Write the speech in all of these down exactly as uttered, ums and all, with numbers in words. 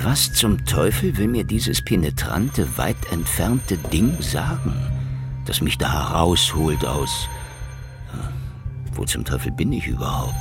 Was zum Teufel will mir dieses penetrante, weit entfernte Ding sagen, das mich da herausholt aus... Wo zum Teufel bin ich überhaupt?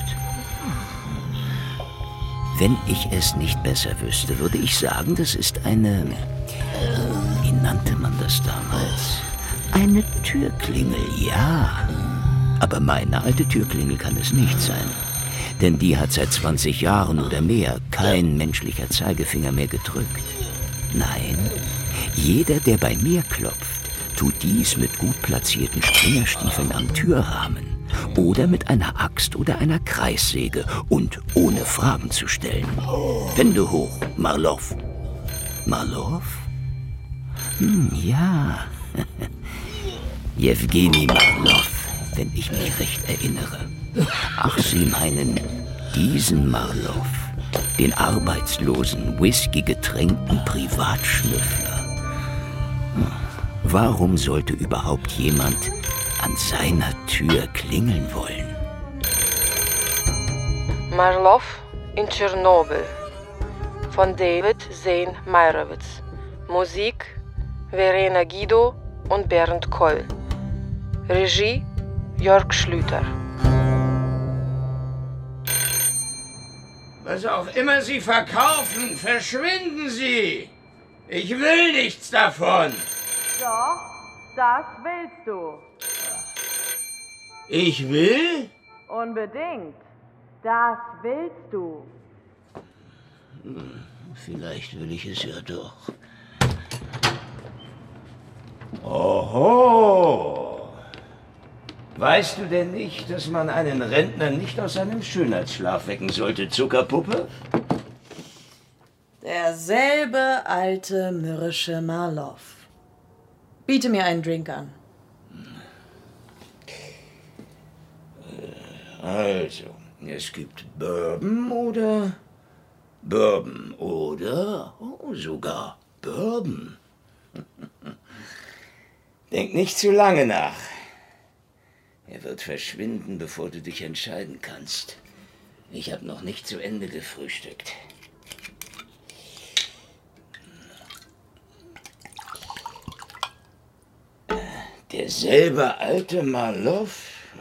Wenn ich es nicht besser wüsste, würde ich sagen, das ist eine... Wie nannte man das damals? Eine Türklingel, ja. Aber meine alte Türklingel kann es nicht sein. Denn die hat seit zwanzig Jahren oder mehr kein menschlicher Zeigefinger mehr gedrückt. Nein, jeder, der bei mir klopft, tut dies mit gut platzierten Springerstiefeln am Türrahmen oder mit einer Axt oder einer Kreissäge und ohne Fragen zu stellen. Hände hoch, Marlow. Marlow? Hm, ja. Jewgeni Marlow, wenn ich mich recht erinnere. Ach, Sie meinen diesen Marlow, den arbeitslosen, whisky-getränkten Privatschnüffler. Warum sollte überhaupt jemand an seiner Tür klingeln wollen? Marlow in Tschernobyl von David Zane Meyerowitz. Musik Verena Guido und Bernd Koll. Regie Jörg Schlüter. Was auch immer Sie verkaufen, verschwinden Sie! Ich will nichts davon! Doch, das willst du. Ich will? Unbedingt. Das willst du. Vielleicht will ich es ja doch. Oho! Weißt du denn nicht, dass man einen Rentner nicht aus seinem Schönheitsschlaf wecken sollte, Zuckerpuppe? Derselbe alte, mürrische Marlow. Biete mir einen Drink an. Also, es gibt Bourbon oder... Bourbon oder... Oh, sogar Bourbon. Denk nicht zu lange nach. Er wird verschwinden, bevor du dich entscheiden kannst. Ich habe noch nicht zu Ende gefrühstückt. Derselbe alte Marlow?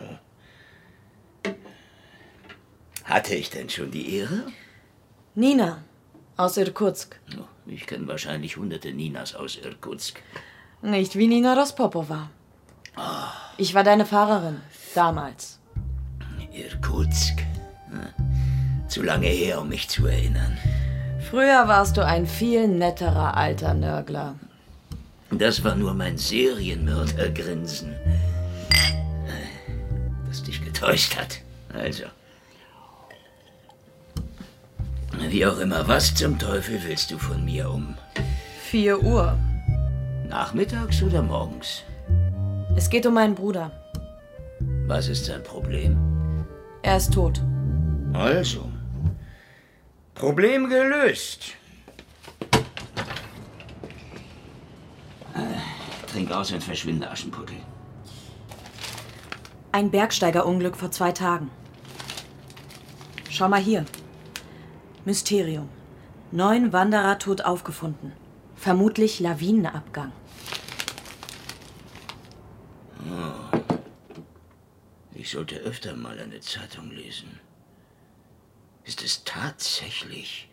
Hatte ich denn schon die Ehre? Nina, aus Irkutsk. Ich kenne wahrscheinlich hunderte Ninas aus Irkutsk. Nicht wie Nina Rospopova. Ich war deine Fahrerin, damals. Irkutsk. Zu lange her, um mich zu erinnern. Früher warst du ein viel netterer alter Nörgler. Das war nur mein Serienmördergrinsen, das dich getäuscht hat. Also. Wie auch immer, was zum Teufel willst du von mir um? Vier Uhr. Nachmittags oder morgens? Es geht um meinen Bruder. Was ist sein Problem? Er ist tot. Also. Problem gelöst. Trink aus und verschwinde, Aschenputtel. Ein Bergsteigerunglück vor zwei Tagen. Schau mal hier. Mysterium. Neun Wanderer tot aufgefunden. Vermutlich Lawinenabgang. Oh. Ich sollte öfter mal eine Zeitung lesen. Ist es tatsächlich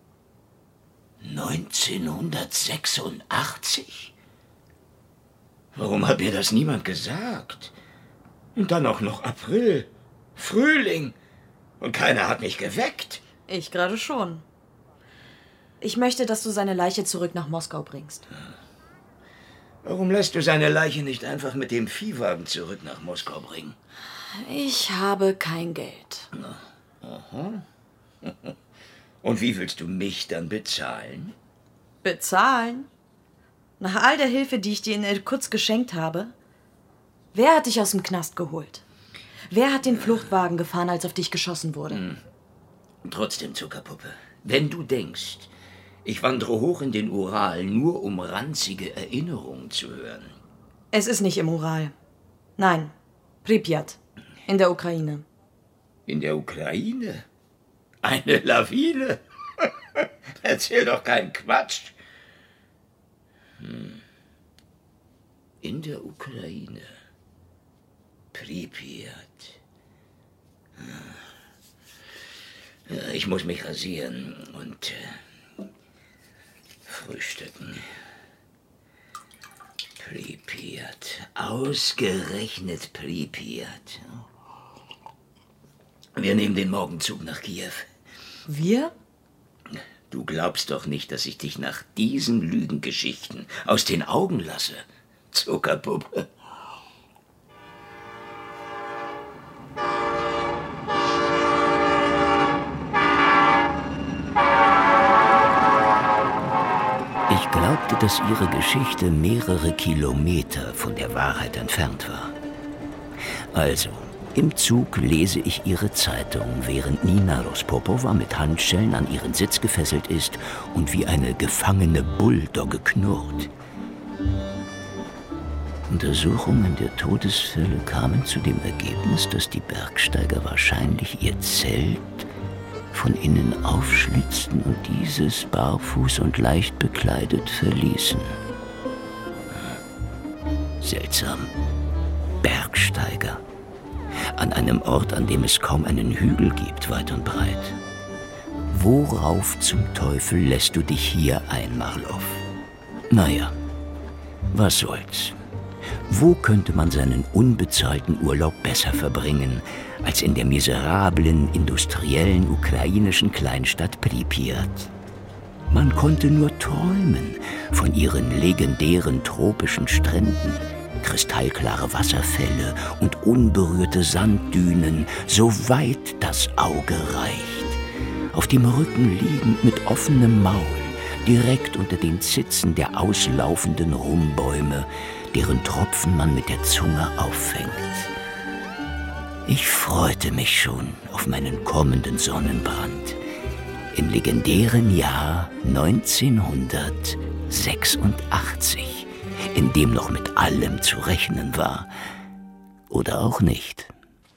neunzehnhundertsechsundachtzig? Warum hat mir das niemand gesagt? Und dann auch noch April, Frühling. Und keiner hat mich geweckt. Ich gerade schon. Ich möchte, dass du seine Leiche zurück nach Moskau bringst. Warum lässt du seine Leiche nicht einfach mit dem Viehwagen zurück nach Moskau bringen? Ich habe kein Geld. Aha. Und wie willst du mich dann bezahlen? Bezahlen? Nach all der Hilfe, die ich dir in Irkutsk geschenkt habe? Wer hat dich aus dem Knast geholt? Wer hat den Fluchtwagen gefahren, als auf dich geschossen wurde? Hm. Trotzdem, Zuckerpuppe, wenn du denkst, ich wandere hoch in den Ural, nur um ranzige Erinnerungen zu hören. Es ist nicht im Ural. Nein, Pripyat, in der Ukraine. In der Ukraine? Eine Lawine? Erzähl doch keinen Quatsch. Hm. In der Ukraine. Pripyat. Ja, ich muss mich rasieren und äh, frühstücken. Pripyat. Ausgerechnet Pripyat. Wir nehmen den Morgenzug nach Kiew. Wir? Du glaubst doch nicht, dass ich dich nach diesen Lügengeschichten aus den Augen lasse, Zuckerpuppe. Ich glaubte, dass ihre Geschichte mehrere Kilometer von der Wahrheit entfernt war. Also, im Zug lese ich ihre Zeitung, während Nina Rospopova mit Handschellen an ihren Sitz gefesselt ist und wie eine gefangene Bulldogge knurrt. Untersuchungen der Todesfälle kamen zu dem Ergebnis, dass die Bergsteiger wahrscheinlich ihr Zelt von innen aufschlitzten und dieses barfuß und leicht bekleidet verließen. Seltsam. Bergsteiger. An einem Ort, an dem es kaum einen Hügel gibt, weit und breit. Worauf zum Teufel lässt du dich hier ein, Marlow? Naja, was soll's. Wo könnte man seinen unbezahlten Urlaub besser verbringen, als in der miserablen, industriellen ukrainischen Kleinstadt Pripyat? Man konnte nur träumen von ihren legendären tropischen Stränden, kristallklare Wasserfälle und unberührte Sanddünen, so weit das Auge reicht. Auf dem Rücken liegend mit offenem Maul, direkt unter den Zitzen der auslaufenden Rumbäume, deren Tropfen man mit der Zunge auffängt. Ich freute mich schon auf meinen kommenden Sonnenbrand im legendären Jahr neunzehnhundertsechsundachtzig, in dem noch mit allem zu rechnen war. Oder auch nicht.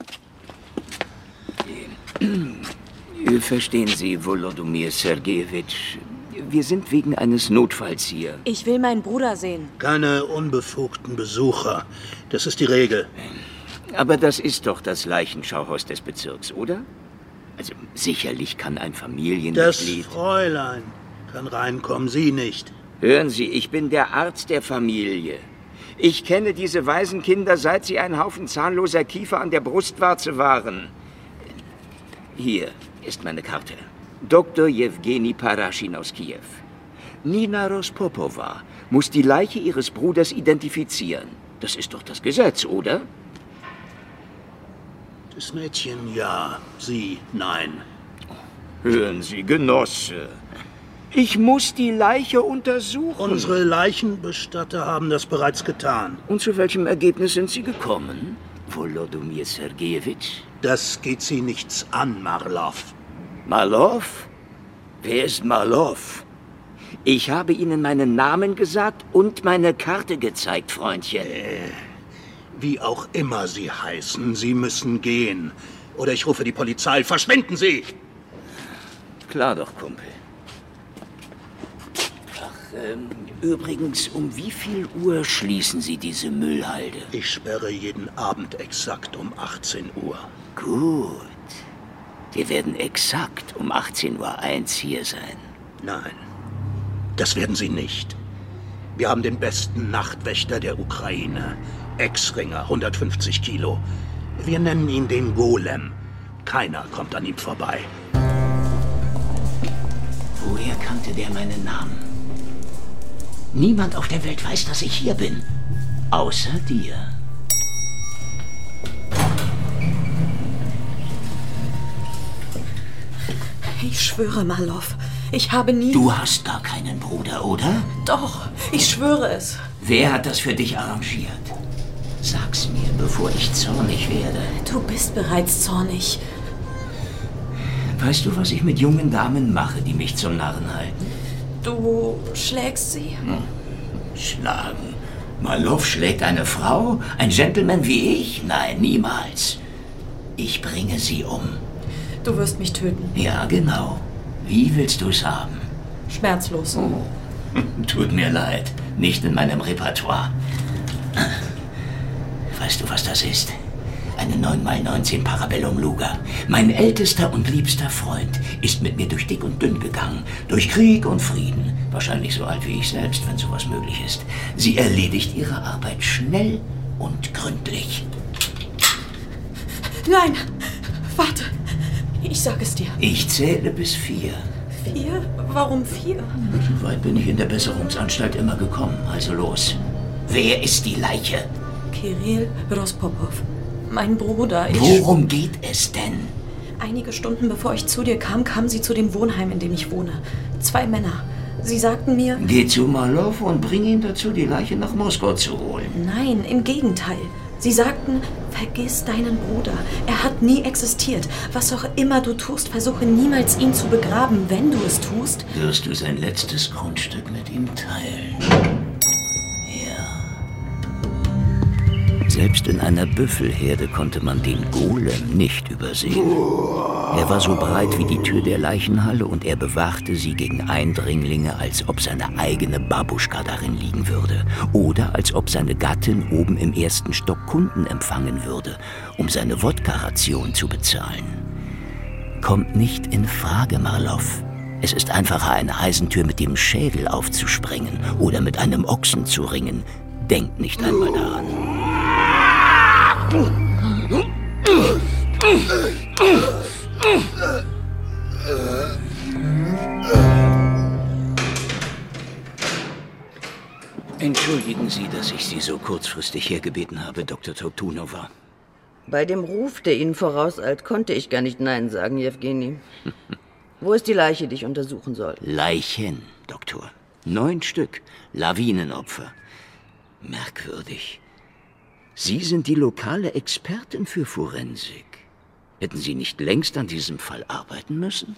Verstehen Sie, Volodymyr Sergejewitsch, wir sind wegen eines Notfalls hier. Ich will meinen Bruder sehen. Keine unbefugten Besucher. Das ist die Regel. Aber das ist doch das Leichenschauhaus des Bezirks, oder? Also sicherlich kann ein Familienmitglied... Das Fräulein kann reinkommen, Sie nicht. Hören Sie, ich bin der Arzt der Familie. Ich kenne diese Waisenkinder, seit sie ein Haufen zahnloser Kiefer an der Brustwarze waren. Hier ist meine Karte. Doktor Jewgeni Paraschin aus Kiew. Nina Rospopova muss die Leiche ihres Bruders identifizieren. Das ist doch das Gesetz, oder? Das Mädchen ja, Sie nein. Hören Sie, Genosse. Ich muss die Leiche untersuchen. Unsere Leichenbestatter haben das bereits getan. Und zu welchem Ergebnis sind Sie gekommen, Volodymyr Sergejewitsch? Das geht Sie nichts an, Marlow. Marlow? Wer ist Marlow? Ich habe Ihnen meinen Namen gesagt und meine Karte gezeigt, Freundchen. Äh, wie auch immer Sie heißen, Sie müssen gehen. Oder ich rufe die Polizei. Verschwinden Sie! Klar doch, Kumpel. Ach, ähm, übrigens, um wie viel Uhr schließen Sie diese Müllhalde? Ich sperre jeden Abend exakt um achtzehn Uhr. Gut. Wir werden exakt um achtzehn Uhr eins hier sein. Nein, das werden Sie nicht. Wir haben den besten Nachtwächter der Ukraine. Ex-Ringer, hundertfünfzig Kilo. Wir nennen ihn den Golem. Keiner kommt an ihm vorbei. Woher kannte der meinen Namen? Niemand auf der Welt weiß, dass ich hier bin. Außer dir. Ich schwöre, Marlow, ich habe nie... Du hast gar keinen Bruder, oder? Doch, ich schwöre es. Wer hat das für dich arrangiert? Sag's mir, bevor ich zornig werde. Du bist bereits zornig. Weißt du, was ich mit jungen Damen mache, die mich zum Narren halten? Du schlägst sie? Hm. Schlagen? Marlow schlägt eine Frau? Ein Gentleman wie ich? Nein, niemals. Ich bringe sie um. Du wirst mich töten. Ja, genau. Wie willst du es haben? Schmerzlos. Oh, tut mir leid. Nicht in meinem Repertoire. Weißt du, was das ist? Eine neun mal neunzehn Parabellum Luger. Mein ältester und liebster Freund ist mit mir durch dick und dünn gegangen. Durch Krieg und Frieden. Wahrscheinlich so alt wie ich selbst, wenn sowas möglich ist. Sie erledigt ihre Arbeit schnell und gründlich. Nein, warte. Ich sag es dir. Ich zähle bis vier. Vier? Warum vier? So weit bin ich in der Besserungsanstalt immer gekommen. Also los. Wer ist die Leiche? Kirill Rospopov. Mein Bruder. Ich Worum geht es denn? Einige Stunden bevor ich zu dir kam, kamen sie zu dem Wohnheim, in dem ich wohne. Zwei Männer. Sie sagten mir... Geh zu Marlow und bring ihn dazu, die Leiche nach Moskau zu holen. Nein, im Gegenteil. Sie sagten, vergiss deinen Bruder. Er hat nie existiert. Was auch immer du tust, versuche niemals ihn zu begraben. Wenn du es tust... Wirst du sein letztes Grundstück mit ihm teilen. Selbst in einer Büffelherde konnte man den Golem nicht übersehen. Er war so breit wie die Tür der Leichenhalle und er bewachte sie gegen Eindringlinge, als ob seine eigene Babuschka darin liegen würde. Oder als ob seine Gattin oben im ersten Stock Kunden empfangen würde, um seine Wodka-Ration zu bezahlen. Kommt nicht in Frage, Marlow. Es ist einfacher, eine Eisentür mit dem Schädel aufzusprengen oder mit einem Ochsen zu ringen. Denkt nicht einmal daran. Entschuldigen Sie, dass ich Sie so kurzfristig hergebeten habe, Doktor Turtunova. Bei dem Ruf, der Ihnen vorauseilt, konnte ich gar nicht Nein sagen, Jewgeni. Wo ist die Leiche, die ich untersuchen soll? Leichen, Doktor. Neun Stück. Lawinenopfer. Merkwürdig. Sie sind die lokale Expertin für Forensik. Hätten Sie nicht längst an diesem Fall arbeiten müssen?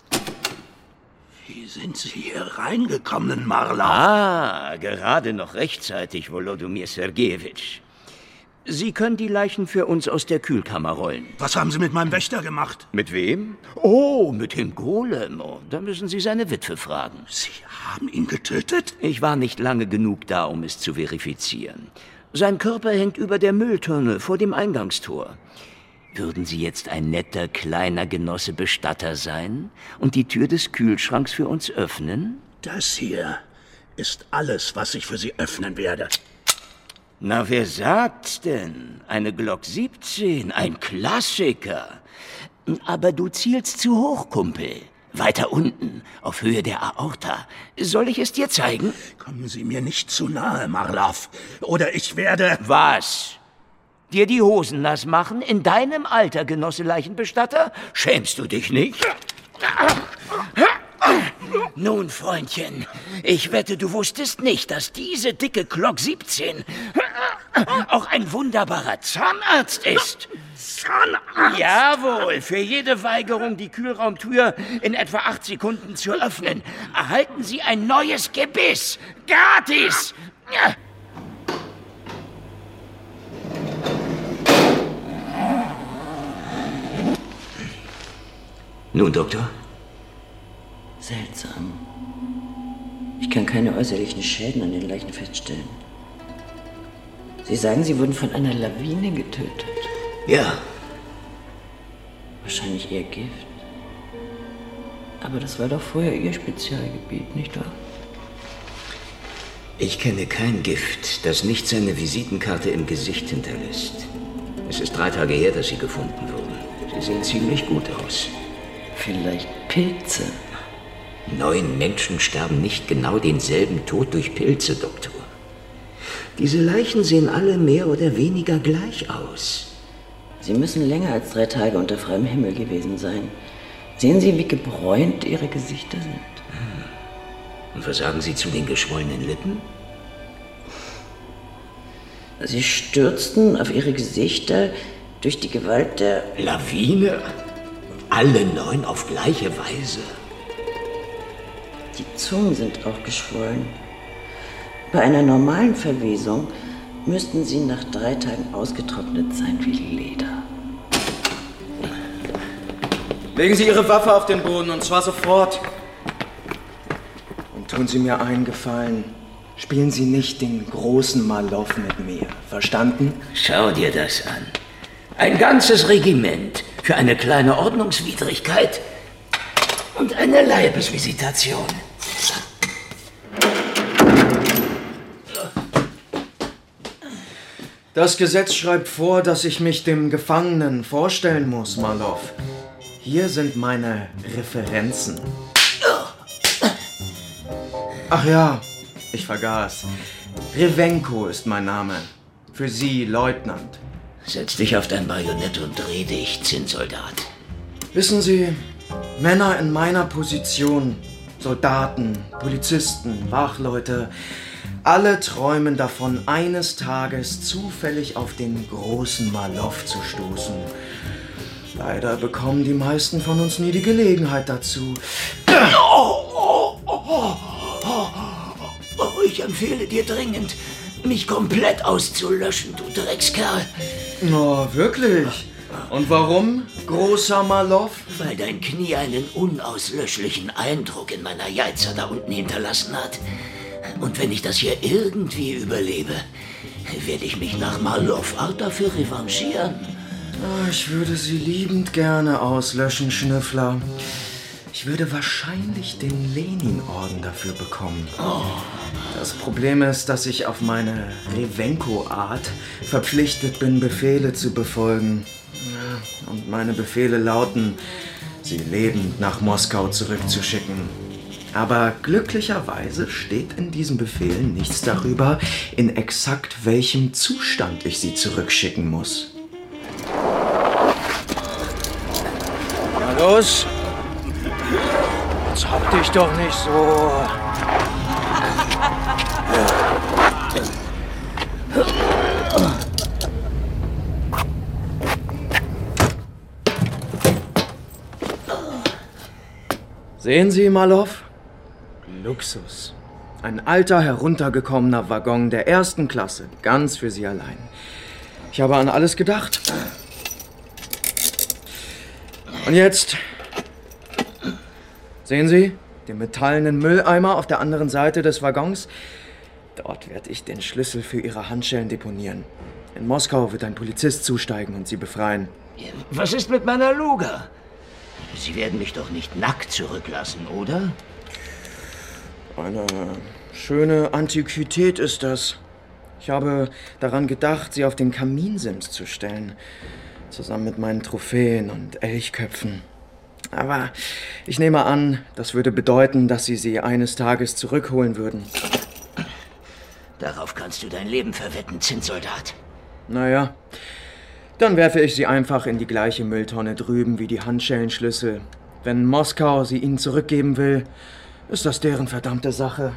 Wie sind Sie hier reingekommen, Marlow? Ah, gerade noch rechtzeitig, Wolodomir Sergejewitsch. Sie können die Leichen für uns aus der Kühlkammer rollen. Was haben Sie mit meinem Wächter gemacht? Mit wem? Oh, mit dem Golem. Oh, da müssen Sie seine Witwe fragen. Sie haben ihn getötet? Ich war nicht lange genug da, um es zu verifizieren. Sein Körper hängt über der Mülltonne vor dem Eingangstor. Würden Sie jetzt ein netter, kleiner Genosse Bestatter sein und die Tür des Kühlschranks für uns öffnen? Das hier ist alles, was ich für Sie öffnen werde. Na, wer sagt's denn? Eine Glock siebzehn, ein Klassiker. Aber du zielst zu hoch, Kumpel. Weiter unten, auf Höhe der Aorta. Soll ich es dir zeigen? Kommen Sie mir nicht zu nahe, Marlow. Oder ich werde... Was? Dir die Hosen nass machen? In deinem Alter, Genosse Leichenbestatter? Schämst du dich nicht? Nun, Freundchen, ich wette, du wusstest nicht, dass diese dicke Glock siebzehn auch ein wunderbarer Zahnarzt ist. Zahnarzt? Jawohl, für jede Weigerung, die Kühlraumtür in etwa acht Sekunden zu öffnen, erhalten Sie ein neues Gebiss. Gratis! Nun, Doktor? Seltsam. Ich kann keine äußerlichen Schäden an den Leichen feststellen. Sie sagen, sie wurden von einer Lawine getötet. Ja. Wahrscheinlich eher Gift. Aber das war doch vorher Ihr Spezialgebiet, nicht wahr? Ich kenne kein Gift, das nicht seine Visitenkarte im Gesicht hinterlässt. Es ist drei Tage her, dass sie gefunden wurden. Sie sehen ziemlich gut aus. Vielleicht Pilze. Neun Menschen sterben nicht genau denselben Tod durch Pilze, Doktor. Diese Leichen sehen alle mehr oder weniger gleich aus. Sie müssen länger als drei Tage unter freiem Himmel gewesen sein. Sehen Sie, wie gebräunt Ihre Gesichter sind? Und was sagen Sie zu den geschwollenen Lippen? Sie stürzten auf ihre Gesichter durch die Gewalt der... Lawine? Alle neun auf gleiche Weise? Die Zungen sind auch geschwollen. Bei einer normalen Verwesung müssten sie nach drei Tagen ausgetrocknet sein wie Leder. Legen Sie Ihre Waffe auf den Boden, und zwar sofort. Und tun Sie mir einen Gefallen. Spielen Sie nicht den großen Malow mit mir. Verstanden? Schau dir das an. Ein ganzes Regiment für eine kleine Ordnungswidrigkeit und eine Leibesvisitation. Das Gesetz schreibt vor, dass ich mich dem Gefangenen vorstellen muss, Malow. Hier sind meine Referenzen. Ach ja, ich vergaß. Revenko ist mein Name. Für Sie, Leutnant. Setz dich auf dein Bajonett und dreh dich, Zinnsoldat. Wissen Sie, Männer in meiner Position, Soldaten, Polizisten, Wachleute, alle träumen davon, eines Tages zufällig auf den großen Malow zu stoßen. Leider bekommen die meisten von uns nie die Gelegenheit dazu. Oh, oh, oh, oh, oh, oh, ich empfehle dir dringend, mich komplett auszulöschen, du Dreckskerl. Oh, wirklich? Und warum, großer Malow? Weil dein Knie einen unauslöschlichen Eindruck in meiner Jeizer da unten hinterlassen hat. Und wenn ich das hier irgendwie überlebe, werde ich mich nach Malow-Art dafür revanchieren. Oh, ich würde Sie liebend gerne auslöschen, Schnüffler. Ich würde wahrscheinlich den Lenin-Orden dafür bekommen. Oh. Das Problem ist, dass ich auf meine Revenko-Art verpflichtet bin, Befehle zu befolgen. Ja, und meine Befehle lauten, sie lebend nach Moskau zurückzuschicken. Aber glücklicherweise steht in diesen Befehlen nichts darüber, in exakt welchem Zustand ich sie zurückschicken muss. Na los! Jetzt hab dich doch nicht so. Sehen Sie, Malow? Luxus. Ein alter, heruntergekommener Waggon der ersten Klasse. Ganz für Sie allein. Ich habe an alles gedacht. Und jetzt... Sehen Sie den metallenen Mülleimer auf der anderen Seite des Waggons? Dort werde ich den Schlüssel für Ihre Handschellen deponieren. In Moskau wird ein Polizist zusteigen und Sie befreien. Was ist mit meiner Luga? Sie werden mich doch nicht nackt zurücklassen, oder? Eine schöne Antiquität ist das. Ich habe daran gedacht, sie auf den Kaminsims zu stellen. Zusammen mit meinen Trophäen und Elchköpfen. Aber ich nehme an, das würde bedeuten, dass Sie sie eines Tages zurückholen würden. Darauf kannst du dein Leben verwetten, Zinnsoldat. Naja, dann werfe ich sie einfach in die gleiche Mülltonne drüben wie die Handschellenschlüssel. Wenn Moskau sie ihnen zurückgeben will, ist das deren verdammte Sache.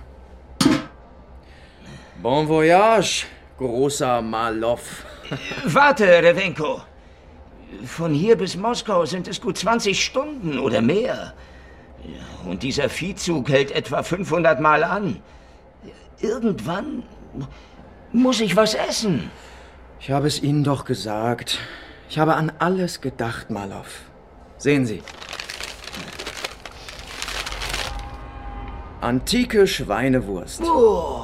Bon voyage, großer Malow. Warte, Revenko. Von hier bis Moskau sind es gut zwanzig Stunden oder mehr. Und dieser Viehzug hält etwa fünfhundert Mal an. Irgendwann muss ich was essen. Ich habe es Ihnen doch gesagt. Ich habe an alles gedacht, Malow. Sehen Sie. Antike Schweinewurst. Oh.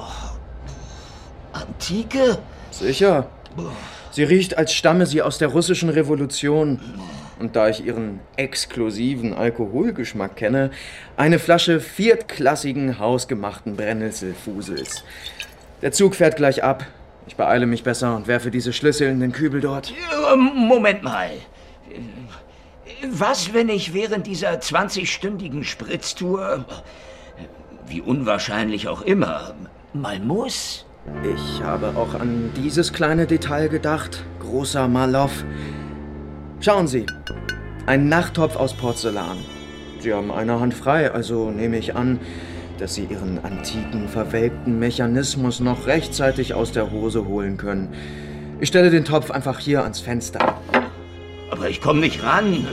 Antike? Sicher. Sie riecht, als stamme sie aus der russischen Revolution. Und da ich ihren exklusiven Alkoholgeschmack kenne, eine Flasche viertklassigen, hausgemachten Brennnesselfusels. Der Zug fährt gleich ab. Ich beeile mich besser und werfe diese Schlüssel in den Kübel dort. Moment mal. Was, wenn ich während dieser zwanzigstündigen Spritztour, wie unwahrscheinlich auch immer, mal muss? Ich habe auch an dieses kleine Detail gedacht, großer Malow. Schauen Sie, ein Nachttopf aus Porzellan. Sie haben eine Hand frei, also nehme ich an, dass Sie Ihren antiken, verwelkten Mechanismus noch rechtzeitig aus der Hose holen können. Ich stelle den Topf einfach hier ans Fenster. Aber ich komme nicht ran.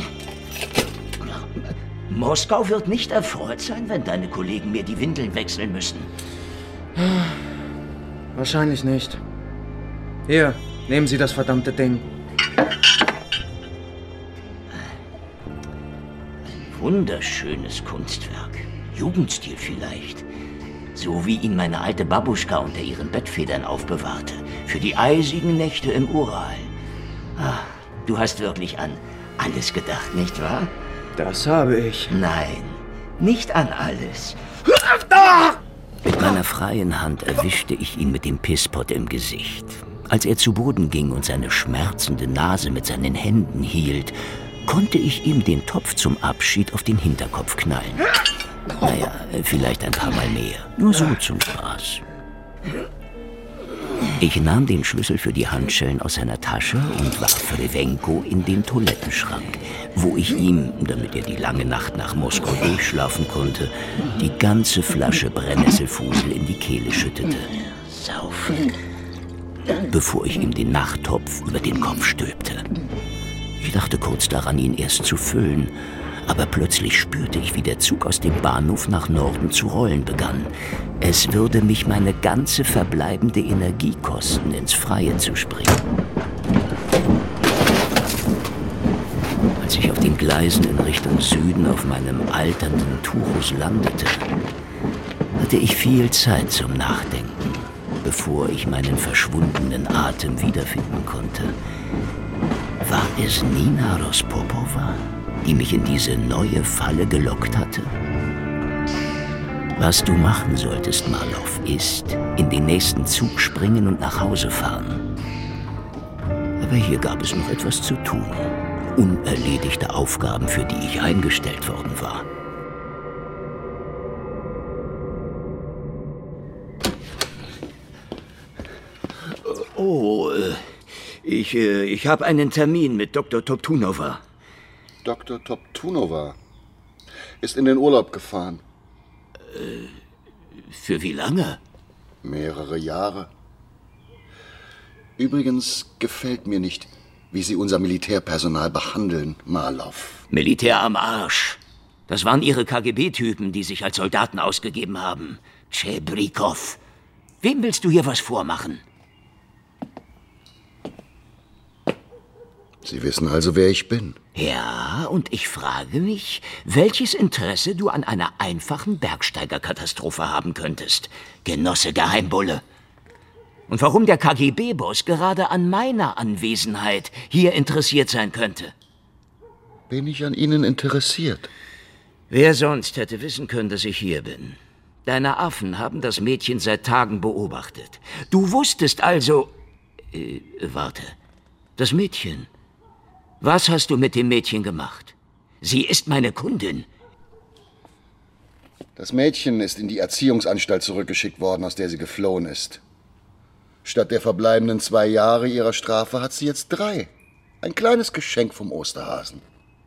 Moskau wird nicht erfreut sein, wenn deine Kollegen mir die Windeln wechseln müssen. Wahrscheinlich nicht. Hier, nehmen Sie das verdammte Ding. wunderschönes Kunstwerk. Jugendstil vielleicht. So wie ihn meine alte Babuschka unter ihren Bettfedern aufbewahrte. Für die eisigen Nächte im Ural. Ah, du hast wirklich an alles gedacht, nicht wahr? Das habe ich. Nein, nicht an alles. Mit meiner freien Hand erwischte ich ihn mit dem Pisspott im Gesicht. Als er zu Boden ging und seine schmerzende Nase mit seinen Händen hielt, konnte ich ihm den Topf zum Abschied auf den Hinterkopf knallen. Naja, vielleicht ein paar Mal mehr. Nur so zum Spaß. Ich nahm den Schlüssel für die Handschellen aus seiner Tasche und warf Revenko in den Toilettenschrank, wo ich ihm, damit er die lange Nacht nach Moskau durchschlafen konnte, die ganze Flasche Brennnesselfusel in die Kehle schüttete. Saufen. Bevor ich ihm den Nachttopf über den Kopf stülpte. Ich dachte kurz daran, ihn erst zu füllen, aber plötzlich spürte ich, wie der Zug aus dem Bahnhof nach Norden zu rollen begann. Es würde mich meine ganze verbleibende Energie kosten, ins Freie zu springen. Als ich auf den Gleisen in Richtung Süden auf meinem alternden Turus landete, hatte ich viel Zeit zum Nachdenken, bevor ich meinen verschwundenen Atem wiederfinden konnte. War es Nina Rospopova, die mich in diese neue Falle gelockt hatte? Was du machen solltest, Marlow, ist in den nächsten Zug springen und nach Hause fahren. Aber hier gab es noch etwas zu tun. Unerledigte Aufgaben, für die ich eingestellt worden war. Oh, ich, ich habe einen Termin mit Doktor Toptunova. Doktor Toptunova ist in den Urlaub gefahren. Äh, für wie lange? Mehrere Jahre. Übrigens gefällt mir nicht, wie Sie unser Militärpersonal behandeln, Marlow. Militär am Arsch. Das waren Ihre K G B-Typen, die sich als Soldaten ausgegeben haben. Tschebrikow. Wem willst du hier was vormachen? Sie wissen also, wer ich bin. Ja, und ich frage mich, welches Interesse du an einer einfachen Bergsteigerkatastrophe haben könntest, Genosse Geheimbulle. Und warum der K G B-Boss gerade an meiner Anwesenheit hier interessiert sein könnte. Bin ich an Ihnen interessiert? Wer sonst hätte wissen können, dass ich hier bin? Deine Affen haben das Mädchen seit Tagen beobachtet. Du wusstest also... Äh, warte. Das Mädchen... Was hast du mit dem Mädchen gemacht? Sie ist meine Kundin. Das Mädchen ist in die Erziehungsanstalt zurückgeschickt worden, aus der sie geflohen ist. Statt der verbleibenden zwei Jahre ihrer Strafe hat sie jetzt drei. Ein kleines Geschenk vom Osterhasen.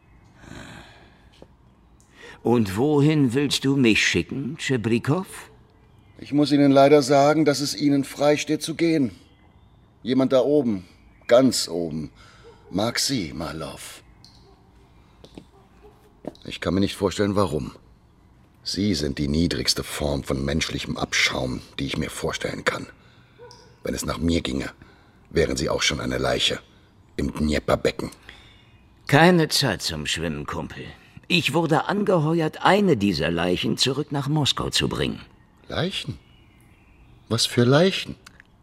Und wohin willst du mich schicken, Tschebrikow? Ich muss Ihnen leider sagen, dass es Ihnen frei steht zu gehen. Jemand da oben, ganz oben, mag Sie, Marlow. Ich kann mir nicht vorstellen, warum. Sie sind die niedrigste Form von menschlichem Abschaum, die ich mir vorstellen kann. Wenn es nach mir ginge, wären Sie auch schon eine Leiche im Dnieperbecken. Keine Zeit zum Schwimmen, Kumpel. Ich wurde angeheuert, eine dieser Leichen zurück nach Moskau zu bringen. Leichen? Was für Leichen?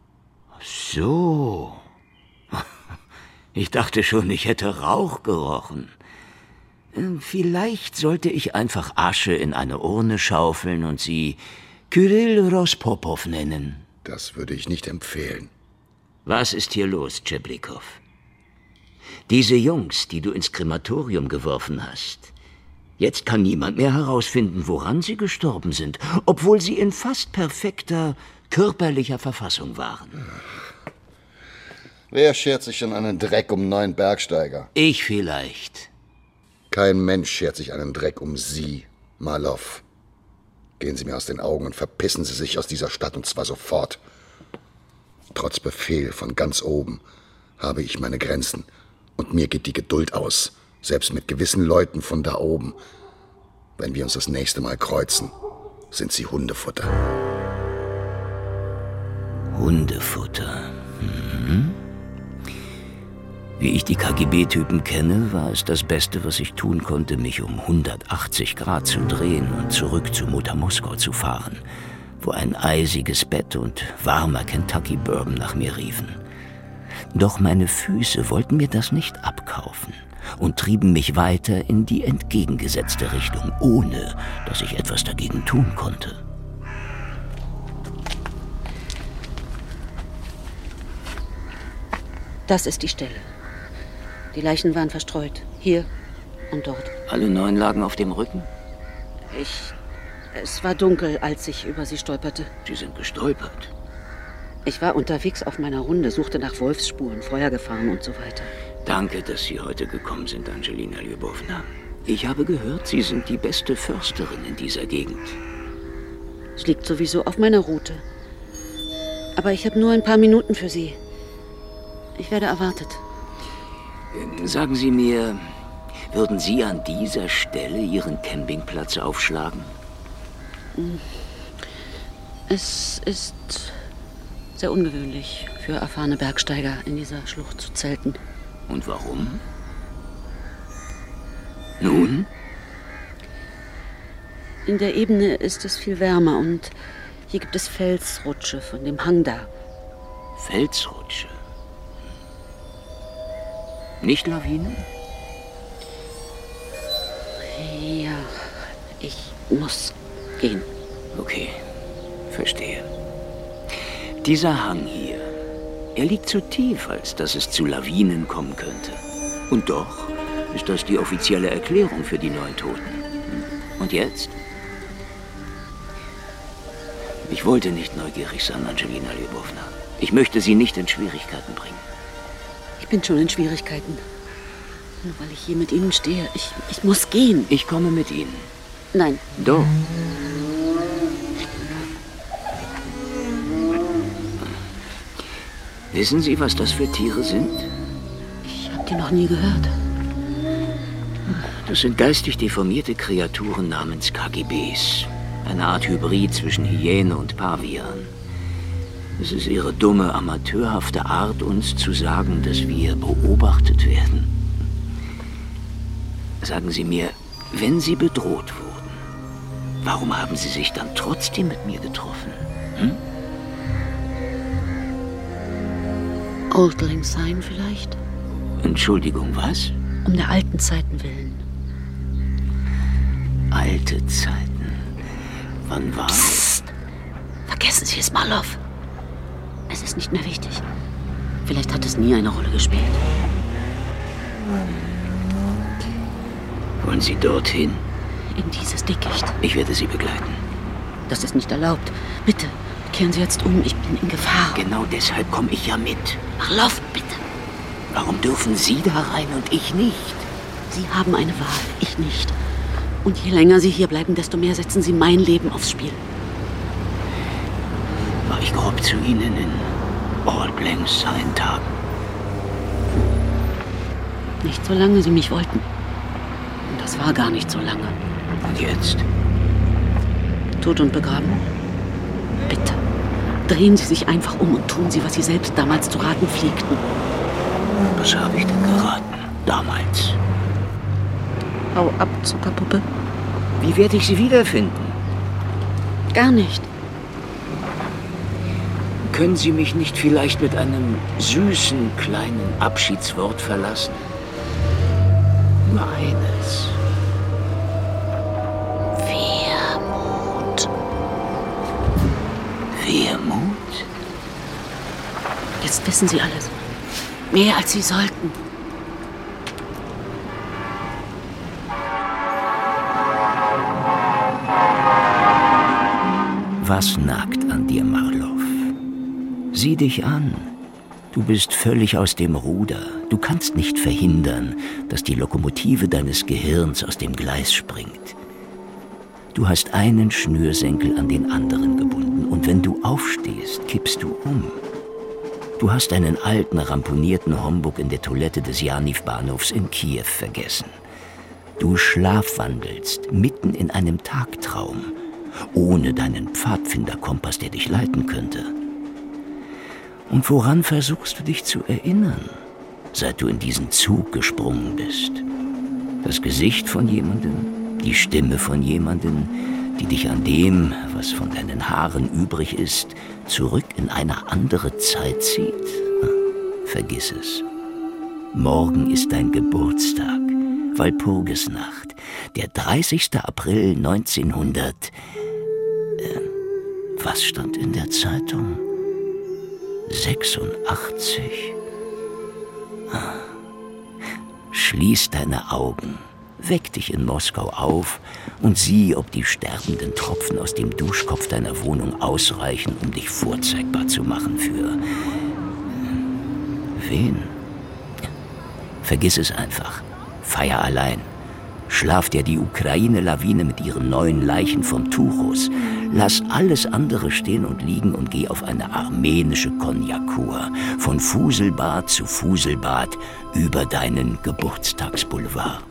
So... Ich dachte schon, ich hätte Rauch gerochen. Vielleicht sollte ich einfach Asche in eine Urne schaufeln und sie Kyrill Rospopov nennen. Das würde ich nicht empfehlen. Was ist hier los, Tschebrikow? Diese Jungs, die du ins Krematorium geworfen hast. Jetzt kann niemand mehr herausfinden, woran sie gestorben sind, obwohl sie in fast perfekter körperlicher Verfassung waren. Wer schert sich schon einen Dreck um neuen Bergsteiger? Ich vielleicht. Kein Mensch schert sich einen Dreck um Sie, Marlow. Gehen Sie mir aus den Augen und verpissen Sie sich aus dieser Stadt, und zwar sofort. Trotz Befehl von ganz oben habe ich meine Grenzen und mir geht die Geduld aus, selbst mit gewissen Leuten von da oben. Wenn wir uns das nächste Mal kreuzen, sind Sie Hundefutter. Hundefutter? Mhm. Wie ich die K G B-Typen kenne, war es das Beste, was ich tun konnte, mich um hundertachtzig Grad zu drehen und zurück zu Mutter Moskau zu fahren, wo ein eisiges Bett und warmer Kentucky-Bourbon nach mir riefen. Doch meine Füße wollten mir das nicht abkaufen und trieben mich weiter in die entgegengesetzte Richtung, ohne dass ich etwas dagegen tun konnte. Das ist die Stelle. Die Leichen waren verstreut. Hier und dort. Alle neun lagen auf dem Rücken? Ich... Es war dunkel, als ich über sie stolperte. Sie sind gestolpert? Ich war unterwegs auf meiner Runde, suchte nach Wolfsspuren, Feuergefahren und so weiter. Danke, dass Sie heute gekommen sind, Angelina Ljubowna. Ich habe gehört, Sie sind die beste Försterin in dieser Gegend. Es liegt sowieso auf meiner Route. Aber ich habe nur ein paar Minuten für Sie. Ich werde erwartet. Sagen Sie mir, würden Sie an dieser Stelle Ihren Campingplatz aufschlagen? Es ist sehr ungewöhnlich für erfahrene Bergsteiger, in dieser Schlucht zu zelten. Und warum? Nun? In der Ebene ist es viel wärmer und hier gibt es Felsrutsche von dem Hang da. Felsrutsche? Nicht Lawinen? Ja, ich muss gehen. Okay, verstehe. Dieser Hang hier, er liegt zu tief, als dass es zu Lawinen kommen könnte. Und doch ist das die offizielle Erklärung für die neun Toten. Und jetzt? Ich wollte nicht neugierig sein, Angelina Ljubowna. Ich möchte Sie nicht in Schwierigkeiten bringen. Ich bin schon in Schwierigkeiten. Nur weil ich hier mit Ihnen stehe. Ich, ich muss gehen. Ich komme mit Ihnen. Nein. Doch. Wissen Sie, was das für Tiere sind? Ich habe die noch nie gehört. Das sind geistig deformierte Kreaturen namens K G Bs. Eine Art Hybrid zwischen Hyäne und Pavian. Es ist ihre dumme, amateurhafte Art, uns zu sagen, dass wir beobachtet werden. Sagen Sie mir, wenn Sie bedroht wurden, warum haben Sie sich dann trotzdem mit mir getroffen? Hm? Auld Lang Syne vielleicht? Entschuldigung, was? Um der alten Zeiten willen. Alte Zeiten? Wann war... Psst! Vergessen Sie es, Marlow. Es ist nicht mehr wichtig. Vielleicht hat es nie eine Rolle gespielt. Wollen Sie dorthin? In dieses Dickicht. Ich werde Sie begleiten. Das ist nicht erlaubt. Bitte, kehren Sie jetzt um. Ich bin in Gefahr. Genau deshalb komme ich ja mit. Marlow, bitte. Warum dürfen Sie da rein und ich nicht? Sie haben eine Wahl, ich nicht. Und je länger Sie hier bleiben, desto mehr setzen Sie mein Leben aufs Spiel. War ich grob zu Ihnen in Auld Lang Syne Tagen? Nicht so lange Sie mich wollten. Und das war gar nicht so lange. Und jetzt? Tot und begraben? Bitte, drehen Sie sich einfach um und tun Sie, was Sie selbst damals zu raten pflegten. Was habe ich denn geraten? Damals? Hau ab, Zuckerpuppe. Wie werde ich Sie wiederfinden? Gar nicht. Können Sie mich nicht vielleicht mit einem süßen, kleinen Abschiedswort verlassen? Nur eines. Wermut. Wermut? Jetzt wissen Sie alles. Mehr als Sie sollten. Was nagt an dir, Marlow? Sieh dich an. Du bist völlig aus dem Ruder. Du kannst nicht verhindern, dass die Lokomotive deines Gehirns aus dem Gleis springt. Du hast einen Schnürsenkel an den anderen gebunden und wenn du aufstehst, kippst du um. Du hast einen alten, ramponierten Homburg in der Toilette des Janiw-Bahnhofs in Kiew vergessen. Du schlafwandelst mitten in einem Tagtraum, ohne deinen Pfadfinderkompass, der dich leiten könnte. Und woran versuchst du dich zu erinnern? seit du in diesen Zug gesprungen bist. Das Gesicht von jemandem, die Stimme von jemandem, die dich an dem, was von deinen Haaren übrig ist, zurück in eine andere Zeit zieht? Vergiss es. Morgen ist dein Geburtstag, Walpurgisnacht, der dreißigster April neunzehnhundert. Äh, was stand in der Zeitung? sechsundachtzig. Schließ deine Augen, weck dich in Moskau auf und sieh, ob die sterbenden Tropfen aus dem Duschkopf deiner Wohnung ausreichen, um dich vorzeigbar zu machen für... Wen? Vergiss es einfach. Feier allein. Schlaf dir die Ukraine-Lawine mit ihren neuen Leichen vom Tuchus. Lass alles andere stehen und liegen und geh auf eine armenische Cognac-Kur. Von Fuselbad zu Fuselbad über deinen Geburtstagsboulevard.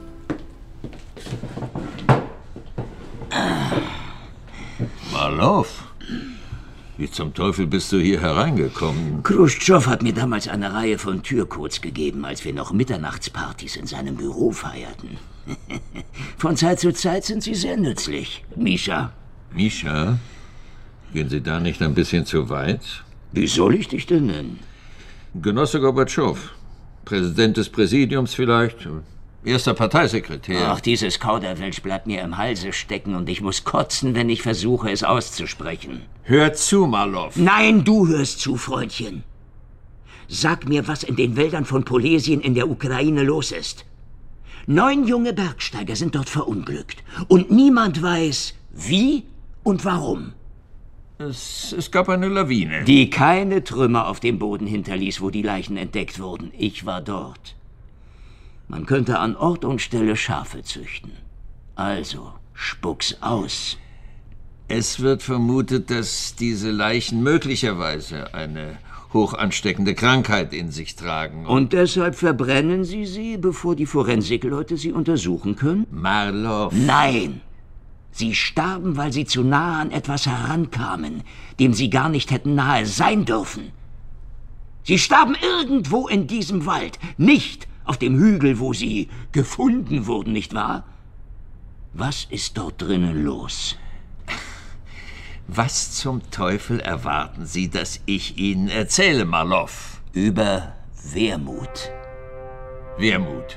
Marlow, wie zum Teufel bist du hier hereingekommen? Khrushchev hat mir damals eine Reihe von Türcodes gegeben, als wir noch Mitternachtspartys in seinem Büro feierten. Von Zeit zu Zeit sind sie sehr nützlich, Mischa. Mischa? Gehen Sie da nicht ein bisschen zu weit? Wie soll ich dich denn nennen? Genosse Gorbatschow. Präsident des Präsidiums vielleicht. Erster Parteisekretär. Ach, dieses Kauderwelsch bleibt mir im Halse stecken und ich muss kotzen, wenn ich versuche, es auszusprechen. Hör zu, Marlow. Nein, du hörst zu, Freundchen. Sag mir, was in den Wäldern von Polesien in der Ukraine los ist. Neun junge Bergsteiger sind dort verunglückt. Und niemand weiß, wie und warum. Es, es gab eine Lawine. Die keine Trümmer auf dem Boden hinterließ, wo die Leichen entdeckt wurden. Ich war dort. Man könnte an Ort und Stelle Schafe züchten. Also, spuck's aus. Es wird vermutet, dass diese Leichen möglicherweise eine hoch ansteckende Krankheit in sich tragen. Und, und deshalb verbrennen Sie sie, bevor die Forensikleute sie untersuchen können? Marlow. Nein! Sie starben, weil sie zu nahe an etwas herankamen, dem sie gar nicht hätten nahe sein dürfen. Sie starben irgendwo in diesem Wald, nicht auf dem Hügel, wo sie gefunden wurden, nicht wahr? Was ist dort drinnen los? Was zum Teufel erwarten Sie, dass ich Ihnen erzähle, Marlow? Über Wermut. Wermut.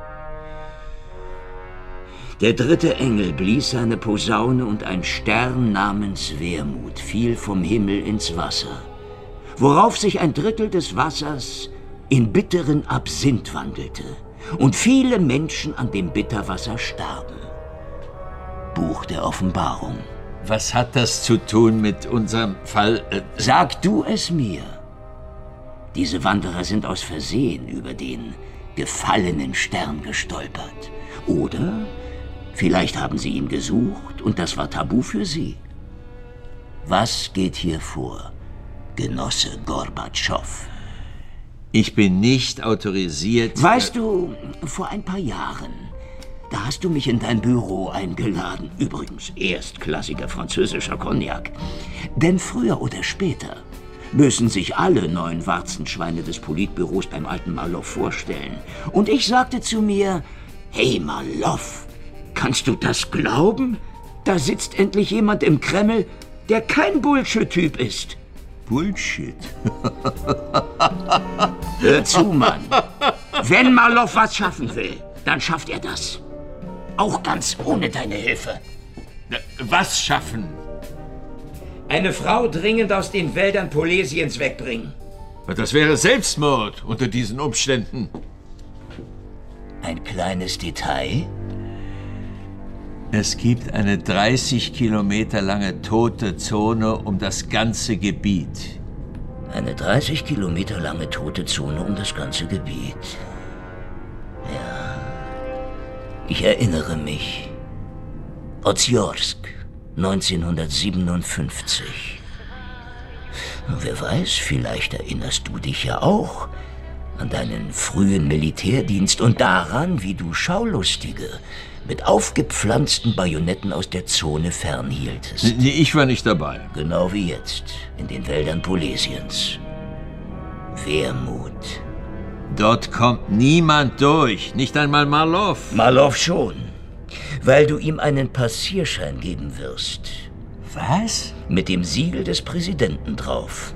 Der dritte Engel blies seine Posaune und ein Stern namens Wermut fiel vom Himmel ins Wasser, worauf sich ein Drittel des Wassers in bitteren Absinth wandelte und viele Menschen an dem Bitterwasser starben. Buch der Offenbarung. Was hat das zu tun mit unserem Fall? Äh Sag du es mir. Diese Wanderer sind aus Versehen über den gefallenen Stern gestolpert. Oder vielleicht haben sie ihn gesucht und das war tabu für sie. Was geht hier vor, Genosse Gorbatschow? Ich bin nicht autorisiert... Weißt du, vor ein paar Jahren, da hast du mich in dein Büro eingeladen. Übrigens erstklassiger französischer Cognac. Denn früher oder später müssen sich alle neuen Warzenschweine des Politbüros beim alten Marlow vorstellen. Und ich sagte zu mir, hey Marlow, kannst du das glauben? Da sitzt endlich jemand im Kreml, der kein Bullshit-Typ ist. Bullshit? Hör zu, Mann. Wenn Marlow was schaffen will, dann schafft er das. Auch ganz ohne deine Hilfe. Was schaffen? Eine Frau dringend aus den Wäldern Polesiens wegbringen. Das wäre Selbstmord unter diesen Umständen. Ein kleines Detail? Es gibt eine dreißig Kilometer lange tote Zone um das ganze Gebiet. Eine dreißig Kilometer lange tote Zone um das ganze Gebiet. Ja, ich erinnere mich. Oziorsk, neunzehnhundertsiebenundfünfzig. Wer weiß, vielleicht erinnerst du dich ja auch an deinen frühen Militärdienst und daran, wie du Schaulustige mit aufgepflanzten Bajonetten aus der Zone fernhieltest. Nee, ich war nicht dabei. Genau wie jetzt, in den Wäldern Polesiens. Wermut. Dort kommt niemand durch, nicht einmal Marlow. Marlow schon, weil du ihm einen Passierschein geben wirst. Was? Mit dem Siegel des Präsidenten drauf.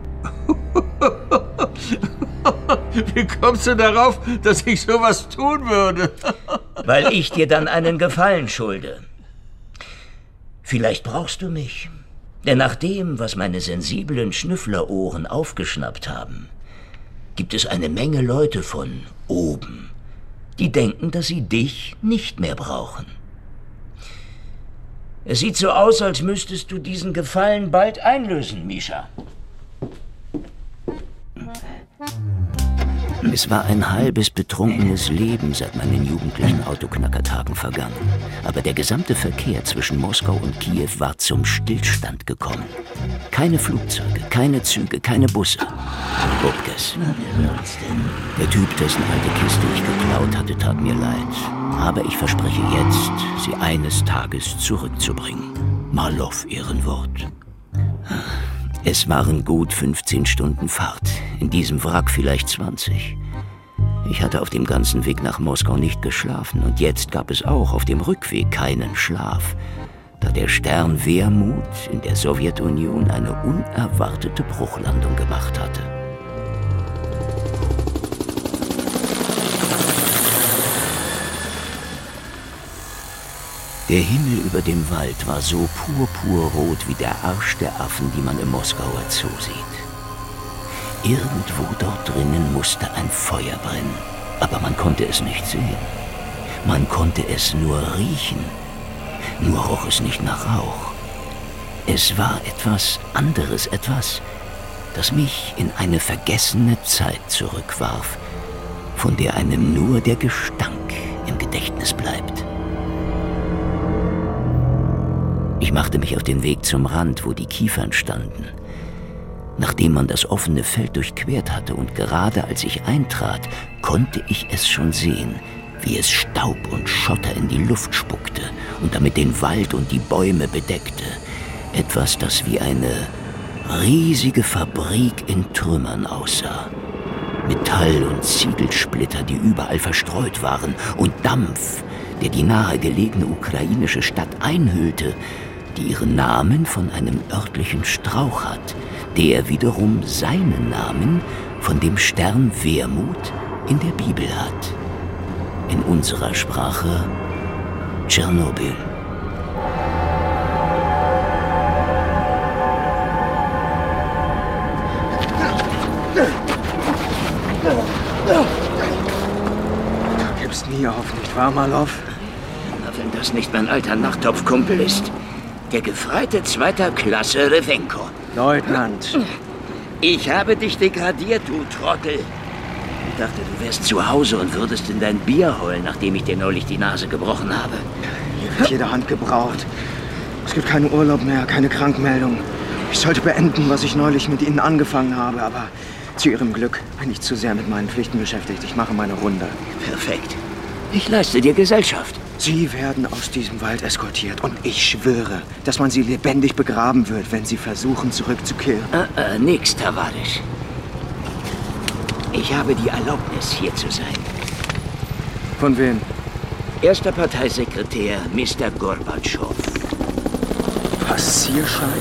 Wie kommst du darauf, dass ich sowas tun würde? Weil ich dir dann einen Gefallen schulde. Vielleicht brauchst du mich. Denn nach dem, was meine sensiblen Schnüfflerohren aufgeschnappt haben, gibt es eine Menge Leute von oben, die denken, dass sie dich nicht mehr brauchen. Es sieht so aus, als müsstest du diesen Gefallen bald einlösen, Mischa. Es war ein halbes betrunkenes Leben seit meinen jugendlichen Autoknackertagen vergangen. Aber der gesamte Verkehr zwischen Moskau und Kiew war zum Stillstand gekommen. Keine Flugzeuge, keine Züge, keine Busse. Bobkes. Der Typ, dessen alte Kiste ich geklaut hatte, tat mir leid. Aber ich verspreche jetzt, sie eines Tages zurückzubringen. Marlow, Ehrenwort. Es waren gut fünfzehn Stunden Fahrt. In diesem Wrack vielleicht zwanzig. Ich hatte auf dem ganzen Weg nach Moskau nicht geschlafen und jetzt gab es auch auf dem Rückweg keinen Schlaf, da der Stern Wermut in der Sowjetunion eine unerwartete Bruchlandung gemacht hatte. Der Himmel über dem Wald war so purpurrot wie der Arsch der Affen, die man im Moskauer Zoo sieht. Irgendwo dort drinnen musste ein Feuer brennen, aber man konnte es nicht sehen. Man konnte es nur riechen, nur roch es nicht nach Rauch. Es war etwas anderes, etwas, das mich in eine vergessene Zeit zurückwarf, von der einem nur der Gestank im Gedächtnis bleibt. Ich machte mich auf den Weg zum Rand, wo die Kiefern standen. Nachdem man das offene Feld durchquert hatte und gerade als ich eintrat, konnte ich es schon sehen, wie es Staub und Schotter in die Luft spuckte und damit den Wald und die Bäume bedeckte. Etwas, das wie eine riesige Fabrik in Trümmern aussah. Metall und Ziegelsplitter, die überall verstreut waren, und Dampf, der die nahegelegene ukrainische Stadt einhüllte, die ihren Namen von einem örtlichen Strauch hat, der wiederum seinen Namen von dem Stern Wermut in der Bibel hat. In unserer Sprache Tschernobyl. Du gibst nie auf, nicht wahr, Marlow? Na, wenn das nicht mein alter Nachttopfkumpel ist. Der Gefreite zweiter Klasse Revenko. Leutnant. Ich habe dich degradiert, du Trottel. Ich dachte, du wärst zu Hause und würdest in dein Bier heulen, nachdem ich dir neulich die Nase gebrochen habe. Hier wird jede Hand gebraucht. Es gibt keinen Urlaub mehr, keine Krankmeldung. Ich sollte beenden, was ich neulich mit Ihnen angefangen habe, aber zu Ihrem Glück bin ich zu sehr mit meinen Pflichten beschäftigt. Ich mache meine Runde. Perfekt. Ich leiste dir Gesellschaft. Sie werden aus diesem Wald eskortiert und ich schwöre, dass man Sie lebendig begraben wird, wenn Sie versuchen, zurückzukehren. Äh, äh, nix, Tavarisch. Ich habe die Erlaubnis, hier zu sein. Von wem? Erster Parteisekretär, Mister Gorbatschow. Passierschein?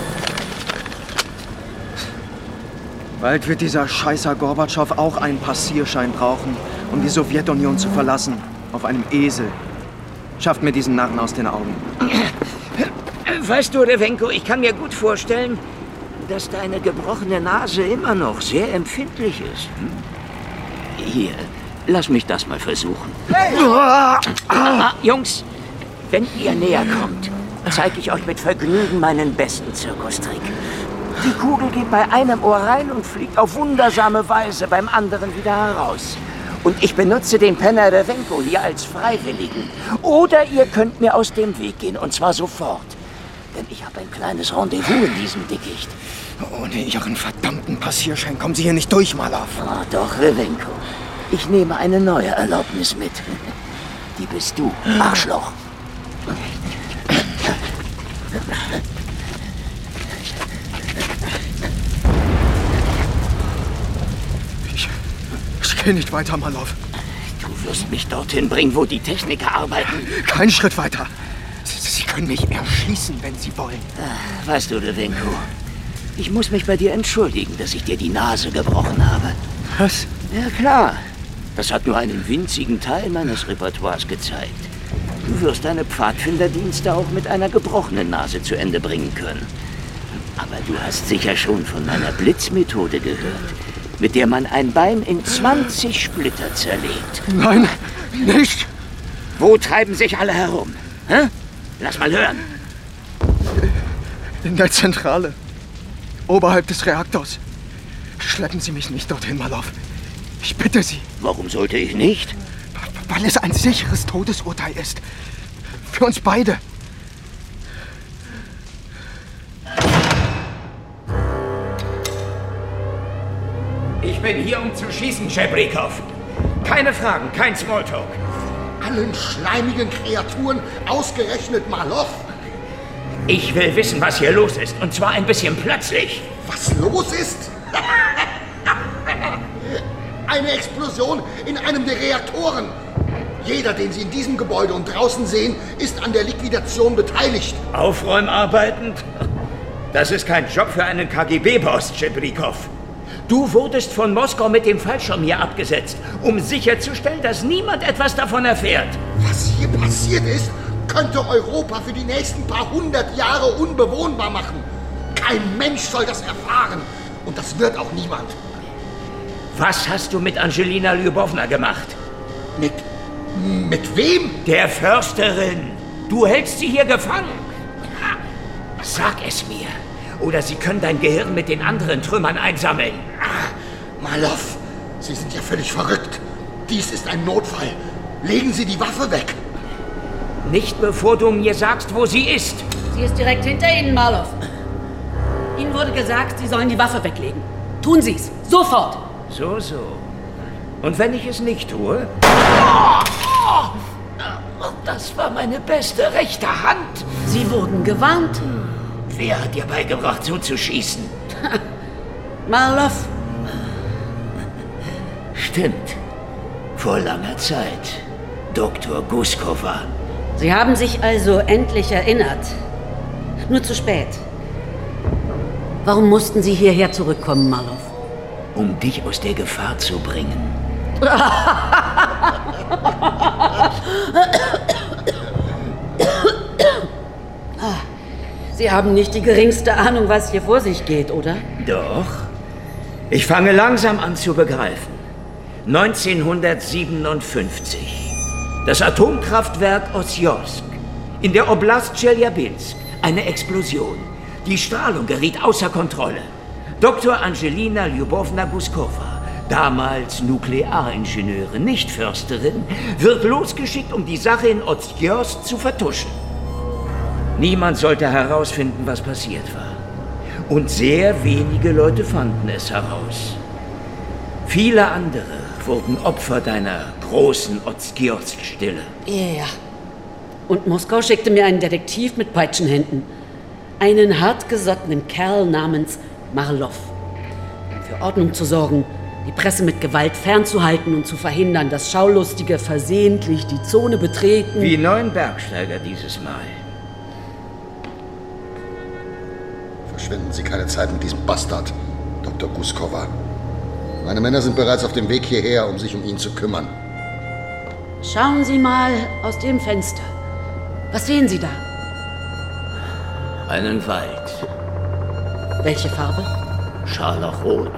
Bald wird dieser Scheißer Gorbatschow auch einen Passierschein brauchen, um die Sowjetunion zu verlassen. Auf einem Esel. Schafft mir diesen Narren aus den Augen. Weißt du, Revenko, ich kann mir gut vorstellen, dass deine gebrochene Nase immer noch sehr empfindlich ist. Hm? Hier, lass mich das mal versuchen. Hey! Ah, Jungs, wenn ihr näher kommt, zeige ich euch mit Vergnügen meinen besten Zirkustrick. Die Kugel geht bei einem Ohr rein und fliegt auf wundersame Weise beim anderen wieder heraus. Und ich benutze den Penner Revenko hier als Freiwilligen. Oder ihr könnt mir aus dem Weg gehen, und zwar sofort. Denn ich habe ein kleines Rendezvous in diesem Dickicht. Ohne Ihren verdammten Passierschein kommen Sie hier nicht durch, Marlow. Ah, doch, Revenko. Ich nehme eine neue Erlaubnis mit. Die bist du, Arschloch. Ich, ich Geh nicht weiter, Marlow. Du wirst mich dorthin bringen, wo die Techniker arbeiten. Keinen Schritt weiter. Sie, Sie können mich erschießen, wenn Sie wollen. Weißt du, Revenko, ich muss mich bei dir entschuldigen, dass ich dir die Nase gebrochen habe. Was? Ja, klar. Das hat nur einen winzigen Teil meines Repertoires gezeigt. Du wirst deine Pfadfinderdienste auch mit einer gebrochenen Nase zu Ende bringen können. Aber du hast sicher schon von meiner Blitzmethode gehört, mit der man ein Bein in zwanzig Splitter zerlegt. Nein, nicht! Wo treiben sich alle herum? Hä? Lass mal hören. In der Zentrale. Oberhalb des Reaktors. Schleppen Sie mich nicht dorthin, Marlow. Ich bitte Sie. Warum sollte ich nicht? Weil es ein sicheres Todesurteil ist. Für uns beide. Ich bin hier, um zu schießen, Schebrikov. Keine Fragen, kein Smalltalk. Allen schleimigen Kreaturen, ausgerechnet Marlow? Ich will wissen, was hier los ist. Und zwar ein bisschen plötzlich. Was los ist? Eine Explosion in einem der Reaktoren. Jeder, den Sie in diesem Gebäude und draußen sehen, ist an der Liquidation beteiligt. Aufräumarbeiten? Das ist kein Job für einen K G B-Boss, Schebrikov. Du wurdest von Moskau mit dem Fallschirm hier abgesetzt, um sicherzustellen, dass niemand etwas davon erfährt. Was hier passiert ist, könnte Europa für die nächsten paar hundert Jahre unbewohnbar machen. Kein Mensch soll das erfahren. Und das wird auch niemand. Was hast du mit Angelina Lyubowna gemacht? Mit... mit wem? Der Försterin. Du hältst sie hier gefangen. Sag es mir. Oder sie können dein Gehirn mit den anderen Trümmern einsammeln. Ah, Marlow, Sie sind ja völlig verrückt. Dies ist ein Notfall. Legen Sie die Waffe weg. Nicht bevor du mir sagst, wo sie ist. Sie ist direkt hinter Ihnen, Marlow. Ihnen wurde gesagt, Sie sollen die Waffe weglegen. Tun Sie es. Sofort. So, so. Und wenn ich es nicht tue? Das war meine beste rechte Hand. Sie wurden gewarnt. Wer hat dir beigebracht, so zu schießen? Marlow. Stimmt. Vor langer Zeit. Doktor Guskova. Sie haben sich also endlich erinnert. Nur zu spät. Warum mussten Sie hierher zurückkommen, Marlow? Um dich aus der Gefahr zu bringen. Sie haben nicht die geringste Ahnung, was hier vor sich geht, oder? Doch. Ich fange langsam an zu begreifen. neunzehnhundertsiebenundfünfzig. Das Atomkraftwerk Osjorsk. In der Oblast Tscheljabinsk. Eine Explosion. Die Strahlung geriet außer Kontrolle. Doktor Angelina Lyubowna Guskova, damals Nuklearingenieurin, nicht Försterin, wird losgeschickt, um die Sache in Osjorsk zu vertuschen. Niemand sollte herausfinden, was passiert war. Und sehr wenige Leute fanden es heraus. Viele andere wurden Opfer deiner großen Osjorsk-Stille. Ja. Und Moskau schickte mir einen Detektiv mit Peitschenhänden. Einen hartgesottenen Kerl namens Marlow. Um für Ordnung zu sorgen, die Presse mit Gewalt fernzuhalten und zu verhindern, dass Schaulustige versehentlich die Zone betreten. Wie neun Bergsteiger dieses Mal. Verschwenden Sie keine Zeit mit diesem Bastard, Doktor Guskova. Meine Männer sind bereits auf dem Weg hierher, um sich um ihn zu kümmern. Schauen Sie mal aus dem Fenster. Was sehen Sie da? Einen Wald. Welche Farbe? Scharlachrot.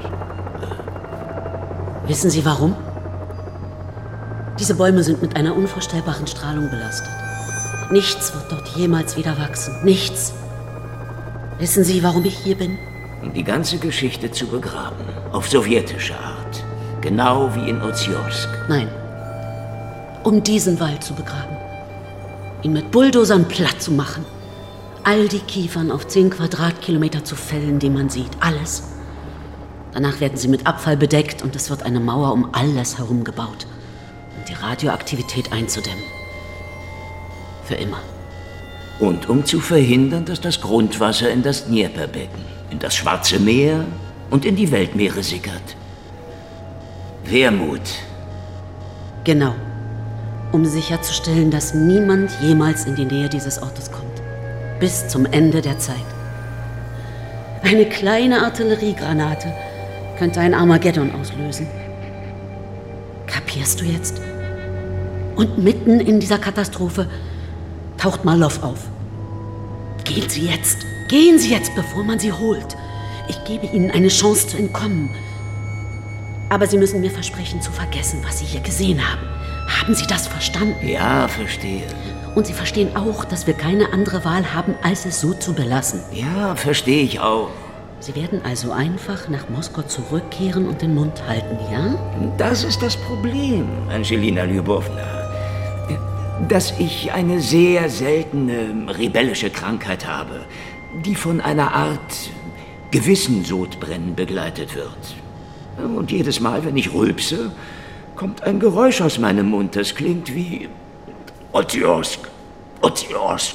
Wissen Sie warum? Diese Bäume sind mit einer unvorstellbaren Strahlung belastet. Nichts wird dort jemals wieder wachsen. Nichts. Wissen Sie, warum ich hier bin? Um die ganze Geschichte zu begraben. Auf sowjetische Art. Genau wie in Osjorsk. Nein. Um diesen Wald zu begraben. Ihn mit Bulldozern platt zu machen. All die Kiefern auf zehn Quadratkilometer zu fällen, die man sieht. Alles. Danach werden sie mit Abfall bedeckt und es wird eine Mauer um alles herum gebaut, um die Radioaktivität einzudämmen. Für immer. Und um zu verhindern, dass das Grundwasser in das Dnieperbecken, in das Schwarze Meer und in die Weltmeere sickert. Wermut. Genau. Um sicherzustellen, dass niemand jemals in die Nähe dieses Ortes kommt. Bis zum Ende der Zeit. Eine kleine Artilleriegranate könnte ein Armageddon auslösen. Kapierst du jetzt? Und mitten in dieser Katastrophe taucht Marlow auf. Gehen Sie jetzt! Gehen Sie jetzt, bevor man Sie holt! Ich gebe Ihnen eine Chance zu entkommen. Aber Sie müssen mir versprechen, zu vergessen, was Sie hier gesehen haben. Haben Sie das verstanden? Ja, verstehe. Und Sie verstehen auch, dass wir keine andere Wahl haben, als es so zu belassen. Ja, verstehe ich auch. Sie werden also einfach nach Moskau zurückkehren und den Mund halten, ja? Das ist das Problem, Angelina Ljubowna. Dass ich eine sehr seltene rebellische Krankheit habe, die von einer Art Gewissensodbrennen begleitet wird. Und jedes Mal, wenn ich rülpse, kommt ein Geräusch aus meinem Mund, das klingt wie Otiosk, Otiosk.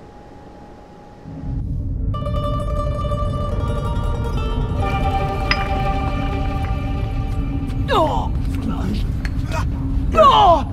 Oh. Oh.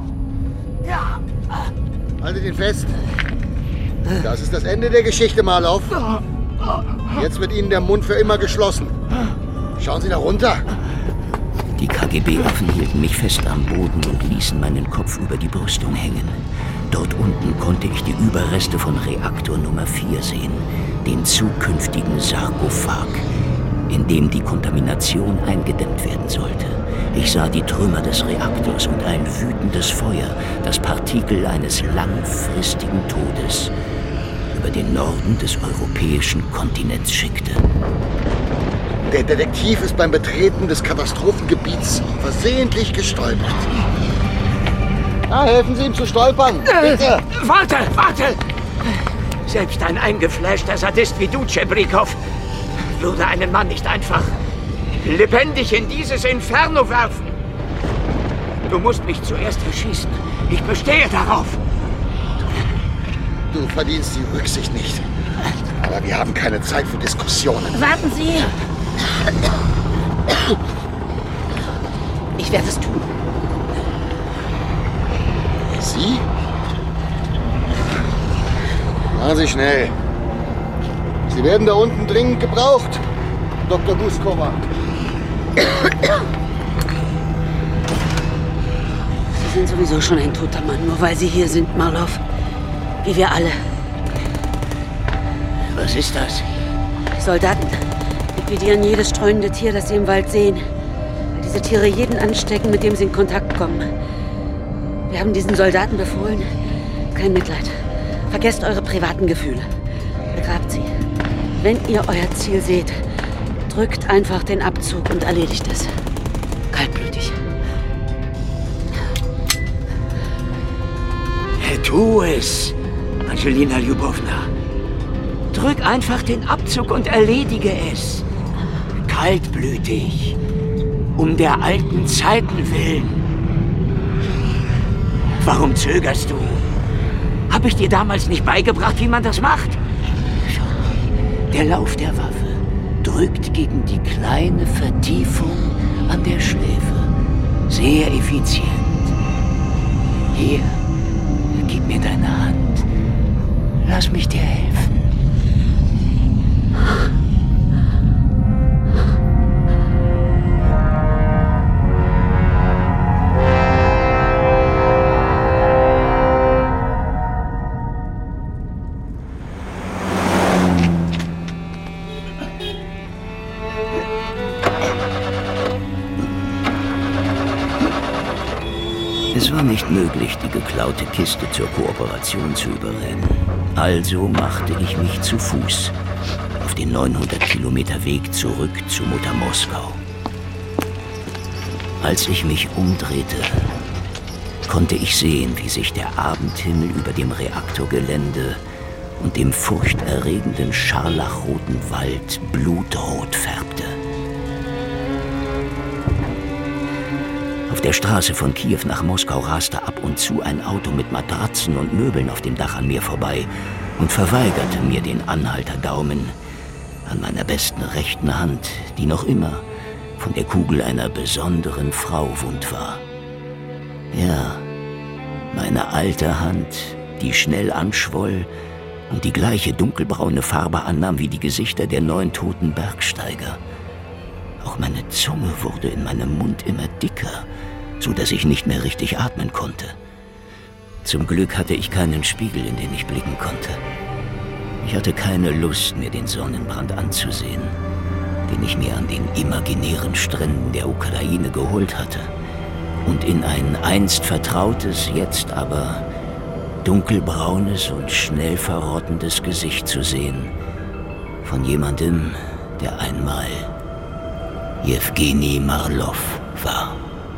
Haltet ihn fest. Das ist das Ende der Geschichte, Marlow. Jetzt wird Ihnen der Mund für immer geschlossen. Schauen Sie da runter. Die K G B-Waffen hielten mich fest am Boden und ließen meinen Kopf über die Brüstung hängen. Dort unten konnte ich die Überreste von Reaktor Nummer vier sehen, den zukünftigen Sarkophag, in dem die Kontamination eingedämmt werden sollte. Ich sah die Trümmer des Reaktors und ein wütendes Feuer, das Partikel eines langfristigen Todes über den Norden des europäischen Kontinents schickte. Der Detektiv ist beim Betreten des Katastrophengebiets versehentlich gestolpert. Ah, helfen Sie ihm zu stolpern, bitte! Äh, warte, warte! Selbst ein eingefleischter Sadist wie du, Tschebrikow, würde einen Mann nicht einfach lebendig in dieses Inferno werfen. Du musst mich zuerst erschießen. Ich bestehe darauf. Du verdienst die Rücksicht nicht. Aber wir haben keine Zeit für Diskussionen. Warten Sie! Ich werde es tun. Sie? Machen Sie schnell. Sie werden da unten dringend gebraucht, Doktor Guskova. Sie sind sowieso schon ein toter Mann, nur weil Sie hier sind, Marlow. Wie wir alle. Was ist das? Soldaten liquidieren jedes streunende Tier, das sie im Wald sehen. Weil diese Tiere jeden anstecken, mit dem sie in Kontakt kommen. Wir haben diesen Soldaten befohlen. Kein Mitleid. Vergesst eure privaten Gefühle. Begrabt sie. Wenn ihr euer Ziel seht, drückt einfach den Abzug und erledigt es. Kaltblütig. Tu es, Angelina Ljubowna. Drück einfach den Abzug und erledige es. Kaltblütig. Um der alten Zeiten willen. Warum zögerst du? Hab ich dir damals nicht beigebracht, wie man das macht? Schau, der Lauf der Waffe drückt gegen die kleine Vertiefung an der Schläfe. Sehr effizient. Hier, gib mir deine Hand. Lass mich dir helfen. Es war nicht möglich, die geklaute Kiste zur Kooperation zu überreden. Also machte ich mich zu Fuß auf den neunhundert Kilometer Weg zurück zu Mutter Moskau. Als ich mich umdrehte, konnte ich sehen, wie sich der Abendhimmel über dem Reaktorgelände und dem furchterregenden scharlachroten Wald blutrot färbte. Auf der Straße von Kiew nach Moskau raste ab und zu ein Auto mit Matratzen und Möbeln auf dem Dach an mir vorbei und verweigerte mir den Anhalterdaumen an meiner besten rechten Hand, die noch immer von der Kugel einer besonderen Frau wund war. Ja, meine alte Hand, die schnell anschwoll und die gleiche dunkelbraune Farbe annahm wie die Gesichter der neun toten Bergsteiger. Auch meine Zunge wurde in meinem Mund immer dicker, so dass ich nicht mehr richtig atmen konnte. Zum Glück hatte ich keinen Spiegel, in den ich blicken konnte. Ich hatte keine Lust, mir den Sonnenbrand anzusehen, den ich mir an den imaginären Stränden der Ukraine geholt hatte und in ein einst vertrautes, jetzt aber dunkelbraunes und schnell verrottendes Gesicht zu sehen von jemandem, der einmal Jewgeni Marlow war.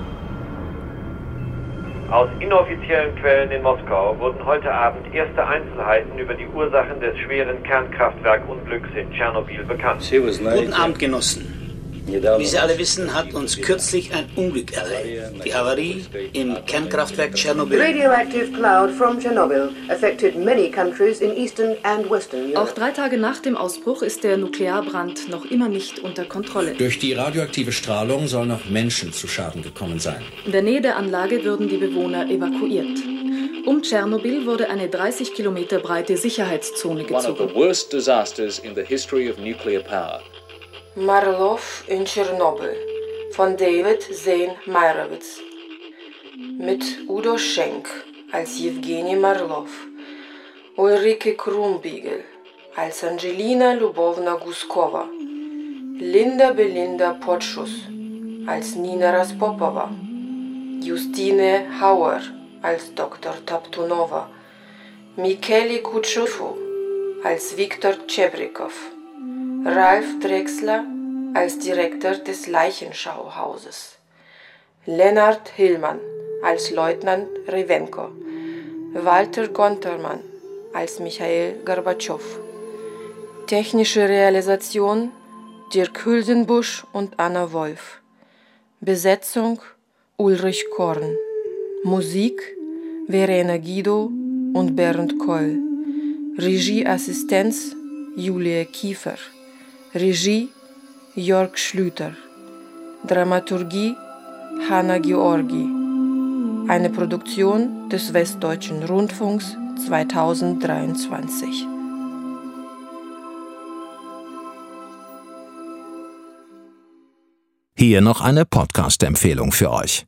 Aus inoffiziellen Quellen in Moskau wurden heute Abend erste Einzelheiten über die Ursachen des schweren Kernkraftwerkunglücks in Tschernobyl bekannt. Guten Abend, Genossen. Wie Sie alle wissen, hat uns kürzlich ein Unglück ereilt. Die Havarie im Kernkraftwerk Tschernobyl. Radioactive cloud from Chernobyl affected many countries in Eastern and Western Europe. Auch drei Tage nach dem Ausbruch ist der Nuklearbrand noch immer nicht unter Kontrolle. Durch die radioaktive Strahlung sollen auch Menschen zu Schaden gekommen sein. In der Nähe der Anlage würden die Bewohner evakuiert. Um Tschernobyl wurde eine dreißig Kilometer breite Sicherheitszone gezogen. One of the worst disasters in the history of nuclear power. Marlow in Tschernobyl von David Zane Meyerowitz. Mit Udo Schenk als Jewgeni Marlow, Ulrike Krumbiegel als Angelina Lubowna Guskova, Linda Belinda Potschus als Nina Raspopova, Justine Hauer als Doktor Taptunova, Micheli Kutschufo als Viktor Chebrikov, Ralf Drechsler als Direktor des Leichenschauhauses, Lennart Hillmann als Leutnant Revenko, Walter Gontermann als Michael Gorbatschow. Technische Realisation Dirk Hülsenbusch und Anna Wolf. Besetzung Ulrich Korn. Musik Verena Guido und Bernd Keul. Regieassistenz Julie Kiefer. Regie Jörg Schlüter. Dramaturgie Hanna Georgi. Eine Produktion des Westdeutschen Rundfunks zweitausenddreiundzwanzig. Hier noch eine Podcast-Empfehlung für euch.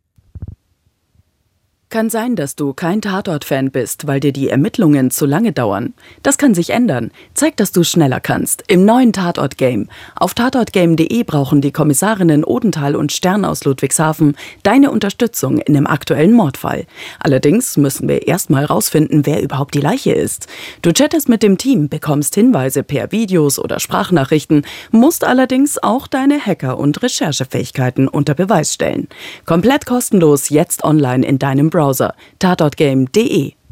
Kann sein, dass du kein Tatort-Fan bist, weil dir die Ermittlungen zu lange dauern. Das kann sich ändern. Zeig, dass du schneller kannst. Im neuen Tatort-Game. Auf tatortgame punkt de brauchen die Kommissarinnen Odenthal und Stern aus Ludwigshafen deine Unterstützung in dem aktuellen Mordfall. Allerdings müssen wir erstmal rausfinden, wer überhaupt die Leiche ist. Du chattest mit dem Team, bekommst Hinweise per Videos oder Sprachnachrichten, musst allerdings auch deine Hacker- und Recherchefähigkeiten unter Beweis stellen. Komplett kostenlos, jetzt online in deinem Browser. tatortgame punkt de